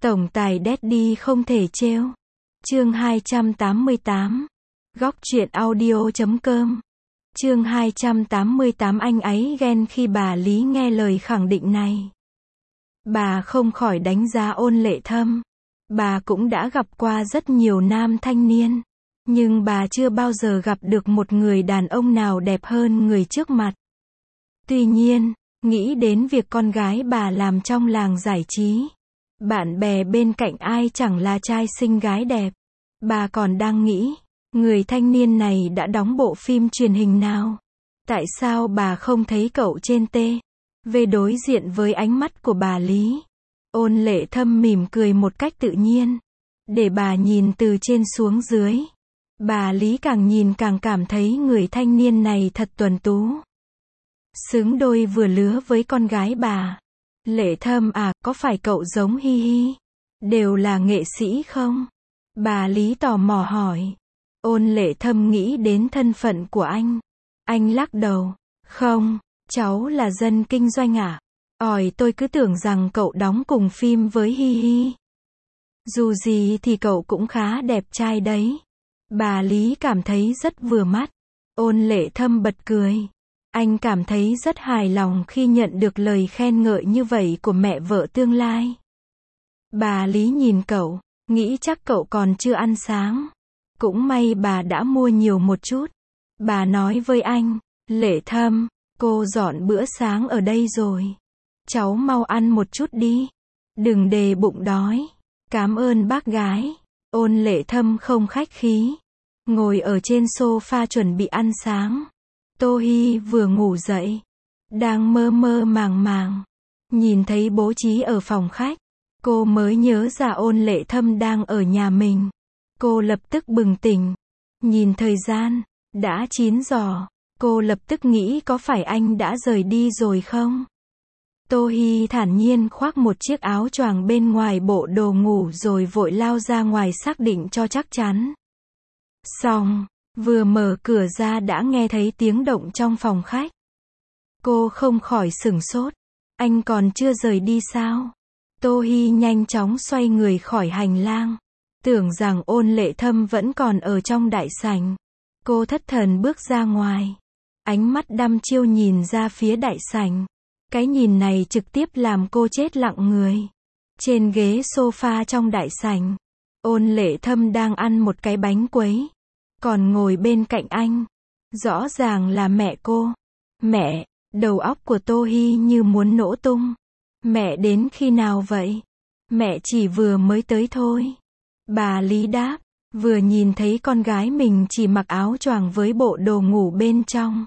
Tổng tài Daddy không thể trêu. Chương 288. Góc truyện audio.com. Chương 288. Anh ấy ghen khi bà Lý nghe lời khẳng định này. Bà không khỏi đánh giá Ôn Lệ Thâm. Bà cũng đã gặp qua rất nhiều nam thanh niên, nhưng bà chưa bao giờ gặp được một người đàn ông nào đẹp hơn người trước mặt. Tuy nhiên, nghĩ đến việc con gái bà làm trong làng giải trí, bạn bè bên cạnh ai chẳng là trai xinh gái đẹp, bà còn đang nghĩ, người thanh niên này đã đóng bộ phim truyền hình nào? Tại sao bà không thấy cậu trên TV đối diện với ánh mắt của bà Lý? Ôn Lệ Thâm mỉm cười một cách tự nhiên, để bà nhìn từ trên xuống dưới. Bà Lý càng nhìn càng cảm thấy người thanh niên này thật tuấn tú, xứng đôi vừa lứa với con gái bà. Lệ Thâm à, có phải cậu giống Hi Hi, đều là nghệ sĩ không? Bà Lý tò mò hỏi. Ôn Lệ Thâm nghĩ đến thân phận của anh. Anh lắc đầu. Không, cháu là dân kinh doanh à? Tôi cứ tưởng rằng cậu đóng cùng phim với Hi Hi. Dù gì thì cậu cũng khá đẹp trai đấy. Bà Lý cảm thấy rất vừa mắt. Ôn Lệ Thâm bật cười. Anh cảm thấy rất hài lòng khi nhận được lời khen ngợi như vậy của mẹ vợ tương lai. Bà Lý nhìn cậu, nghĩ chắc cậu còn chưa ăn sáng. Cũng may bà đã mua nhiều một chút. Bà nói với anh, Lệ Thâm, cô dọn bữa sáng ở đây rồi. Cháu mau ăn một chút đi. Đừng để bụng đói. Cảm ơn bác gái. Ôn Lệ Thâm không khách khí, ngồi ở trên sofa chuẩn bị ăn sáng. Tô Hi vừa ngủ dậy, đang mơ mơ màng màng, nhìn thấy bố trí ở phòng khách. Cô mới nhớ ra Ôn Lệ Thâm đang ở nhà mình. Cô lập tức bừng tỉnh. Nhìn thời gian, đã 9 giờ. Cô lập tức nghĩ có phải anh đã rời đi rồi không? Tô Hi thản nhiên khoác một chiếc áo choàng bên ngoài bộ đồ ngủ rồi vội lao ra ngoài xác định cho chắc chắn. Xong, vừa mở cửa ra đã nghe thấy tiếng động trong phòng khách. Cô không khỏi sửng sốt. Anh còn chưa rời đi sao? Tô Hi nhanh chóng xoay người khỏi hành lang, tưởng rằng Ôn Lệ Thâm vẫn còn ở trong đại sảnh. Cô thất thần bước ra ngoài, ánh mắt đăm chiêu nhìn ra phía đại sảnh. Cái nhìn này trực tiếp làm cô chết lặng người. Trên ghế sofa trong đại sảnh, Ôn Lệ Thâm đang ăn một cái bánh quấy, còn ngồi bên cạnh anh, rõ ràng là mẹ cô. Mẹ, đầu óc của Tô Hi như muốn nổ tung. Mẹ đến khi nào vậy? Mẹ chỉ vừa mới tới thôi. Bà Lý đáp, vừa nhìn thấy con gái mình chỉ mặc áo choàng với bộ đồ ngủ bên trong.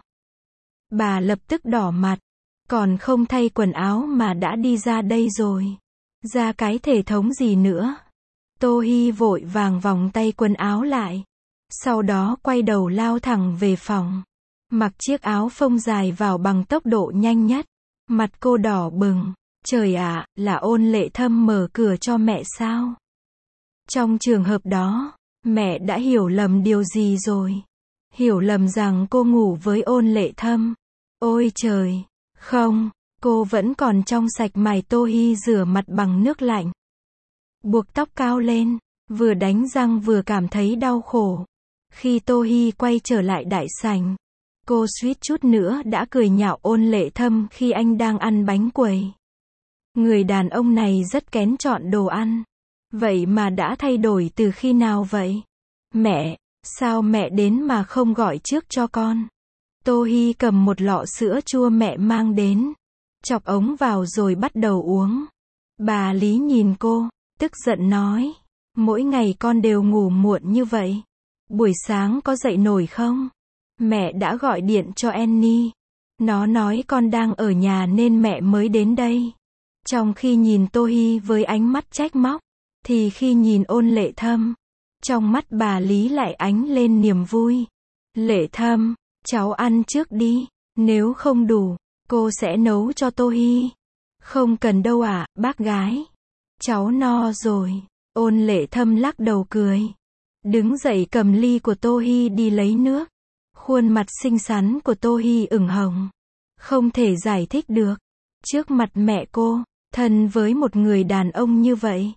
Bà lập tức đỏ mặt, còn không thay quần áo mà đã đi ra đây rồi. Ra cái thể thống gì nữa? Tô Hi vội vàng vòng tay quần áo lại, sau đó quay đầu lao thẳng về phòng. Mặc chiếc áo phông dài vào bằng tốc độ nhanh nhất. Mặt cô đỏ bừng. Trời ạ, là Ôn Lệ Thâm mở cửa cho mẹ sao? Trong trường hợp đó, mẹ đã hiểu lầm điều gì rồi? Hiểu lầm rằng cô ngủ với Ôn Lệ Thâm. Ôi trời, không, cô vẫn còn trong sạch mày. Tô Hi rửa mặt bằng nước lạnh, buộc tóc cao lên, vừa đánh răng vừa cảm thấy đau khổ. Khi Tô Hi quay trở lại đại sảnh, cô suýt chút nữa đã cười nhạo Ôn Lệ Thâm khi anh đang ăn bánh quẩy. Người đàn ông này rất kén chọn đồ ăn. Vậy mà đã thay đổi từ khi nào vậy? Mẹ, sao mẹ đến mà không gọi trước cho con? Tô Hi cầm một lọ sữa chua mẹ mang đến, chọc ống vào rồi bắt đầu uống. Bà Lý nhìn cô, tức giận nói, mỗi ngày con đều ngủ muộn như vậy. Buổi sáng có dậy nổi không? Mẹ đã gọi điện cho Annie. Nó nói con đang ở nhà nên mẹ mới đến đây. Trong khi nhìn Tô Hi với ánh mắt trách móc, thì khi nhìn Ôn Lệ Thâm, trong mắt bà Lý lại ánh lên niềm vui. Lệ Thâm, cháu ăn trước đi, nếu không đủ, cô sẽ nấu cho Tô Hi. Không cần đâu ạ, bác gái. Cháu no rồi. Ôn Lệ Thâm lắc đầu cười, đứng dậy cầm ly của Tô Hi đi lấy nước. Khuôn mặt xinh xắn của Tô Hi ửng hồng, không thể giải thích được. Trước mặt mẹ cô, thân với một người đàn ông như vậy,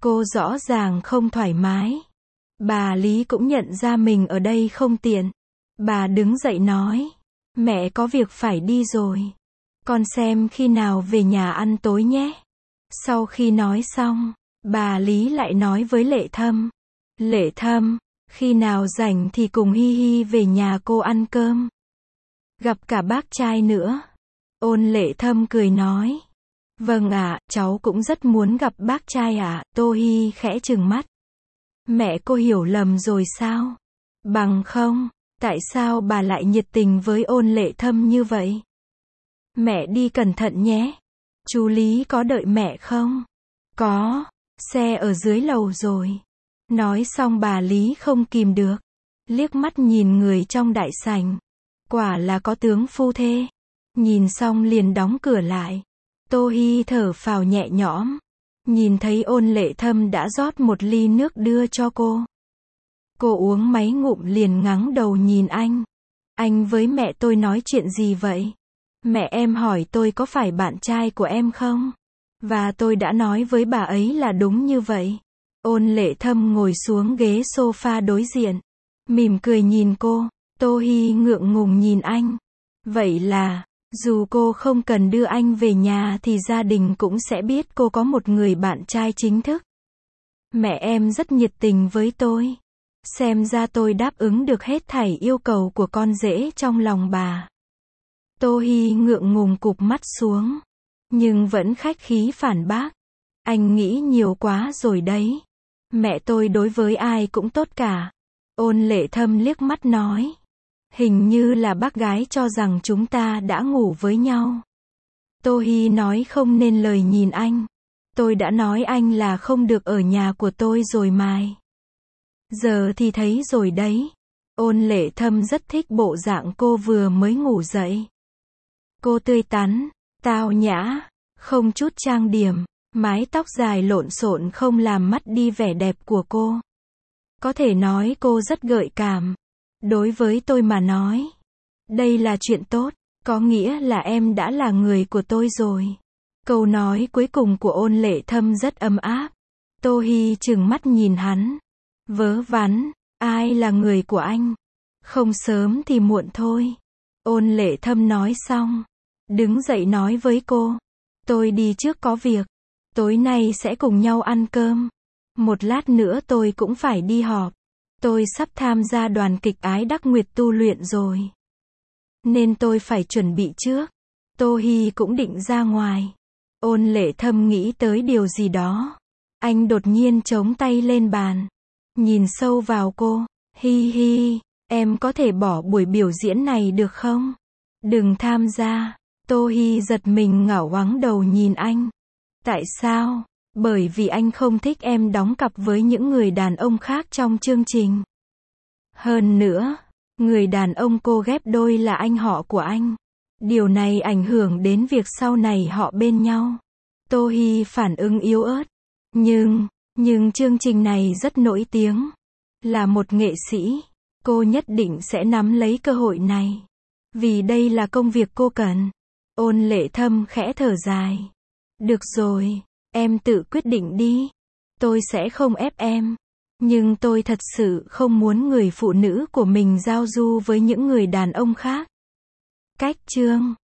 Cô rõ ràng không thoải mái. Bà Lý cũng nhận ra mình ở đây không tiện. Bà đứng dậy nói, mẹ có việc phải đi rồi. Con xem khi nào về nhà ăn tối nhé. Sau khi nói xong, bà Lý lại nói với Lệ Thâm. Lệ Thâm, khi nào rảnh thì cùng Hi Hi về nhà cô ăn cơm. Gặp cả bác trai nữa. Ôn Lệ Thâm cười nói. Vâng ạ, cháu cũng rất muốn gặp bác trai ạ. Tô Hi khẽ trừng mắt. Mẹ cô hiểu lầm rồi sao? Bằng không, tại sao bà lại nhiệt tình với Ôn Lệ Thâm như vậy? Mẹ đi cẩn thận nhé. Chú Lý có đợi mẹ không? Có, xe ở dưới lầu rồi. Nói xong bà Lý không kìm được. Liếc mắt nhìn người trong đại sảnh. Quả là có tướng phu thê. Nhìn xong liền đóng cửa lại. Tô Hi thở phào nhẹ nhõm. Nhìn thấy Ôn Lệ Thâm đã rót một ly nước đưa cho cô. Cô uống mấy ngụm liền ngẩng đầu nhìn anh. Anh với mẹ tôi nói chuyện gì vậy? Mẹ em hỏi tôi có phải bạn trai của em không? Và tôi đã nói với bà ấy là đúng như vậy. Ôn Lệ Thâm ngồi xuống ghế sofa đối diện. Mỉm cười nhìn cô. Tô Hi ngượng ngùng nhìn anh. Vậy là, dù cô không cần đưa anh về nhà thì gia đình cũng sẽ biết cô có một người bạn trai chính thức. Mẹ em rất nhiệt tình với tôi. Xem ra tôi đáp ứng được hết thảy yêu cầu của con rể trong lòng bà. Tô Hi ngượng ngùng cụp mắt xuống. Nhưng vẫn khách khí phản bác. Anh nghĩ nhiều quá rồi đấy. Mẹ tôi đối với ai cũng tốt cả. Ôn Lệ Thâm liếc mắt nói. Hình như là bác gái cho rằng chúng ta đã ngủ với nhau. Tô Hi nói không nên lời nhìn anh. Tôi đã nói anh là không được ở nhà của tôi rồi mài. Giờ thì thấy rồi đấy. Ôn Lệ Thâm rất thích bộ dạng cô vừa mới ngủ dậy. Cô tươi tắn, tao nhã, không chút trang điểm, mái tóc dài lộn xộn không làm mất đi vẻ đẹp của cô. Có thể nói cô rất gợi cảm. Đối với tôi mà nói, đây là chuyện tốt, có nghĩa là em đã là người của tôi rồi. Câu nói cuối cùng của Ôn Lệ Thâm rất ấm áp. Tô Hi trừng mắt nhìn hắn. Vớ vẩn, ai là người của anh? Không sớm thì muộn thôi. Ôn Lệ Thâm nói xong, đứng dậy nói với cô. Tôi đi trước có việc. Tối nay sẽ cùng nhau ăn cơm. Một lát nữa tôi cũng phải đi họp. Tôi sắp tham gia đoàn kịch Ái Đắc Nguyệt tu luyện rồi. Nên tôi phải chuẩn bị trước. Tô Hi cũng định ra ngoài. Ôn Lệ Thâm nghĩ tới điều gì đó. Anh đột nhiên chống tay lên bàn. Nhìn sâu vào cô. Hi hi, em có thể bỏ buổi biểu diễn này được không? Đừng tham gia. Tô Hi giật mình ngẩng ngoáng đầu nhìn anh. Tại sao? Bởi vì anh không thích em đóng cặp với những người đàn ông khác trong chương trình. Hơn nữa, người đàn ông cô ghép đôi là anh họ của anh. Điều này ảnh hưởng đến việc sau này họ bên nhau. Tô Hi phản ứng yếu ớt. Nhưng chương trình này rất nổi tiếng. Là một nghệ sĩ, cô nhất định sẽ nắm lấy cơ hội này. Vì đây là công việc cô cần. Ôn Lệ Thâm khẽ thở dài. Được rồi, em tự quyết định đi. Tôi sẽ không ép em. Nhưng tôi thật sự không muốn người phụ nữ của mình giao du với những người đàn ông khác. Cách chương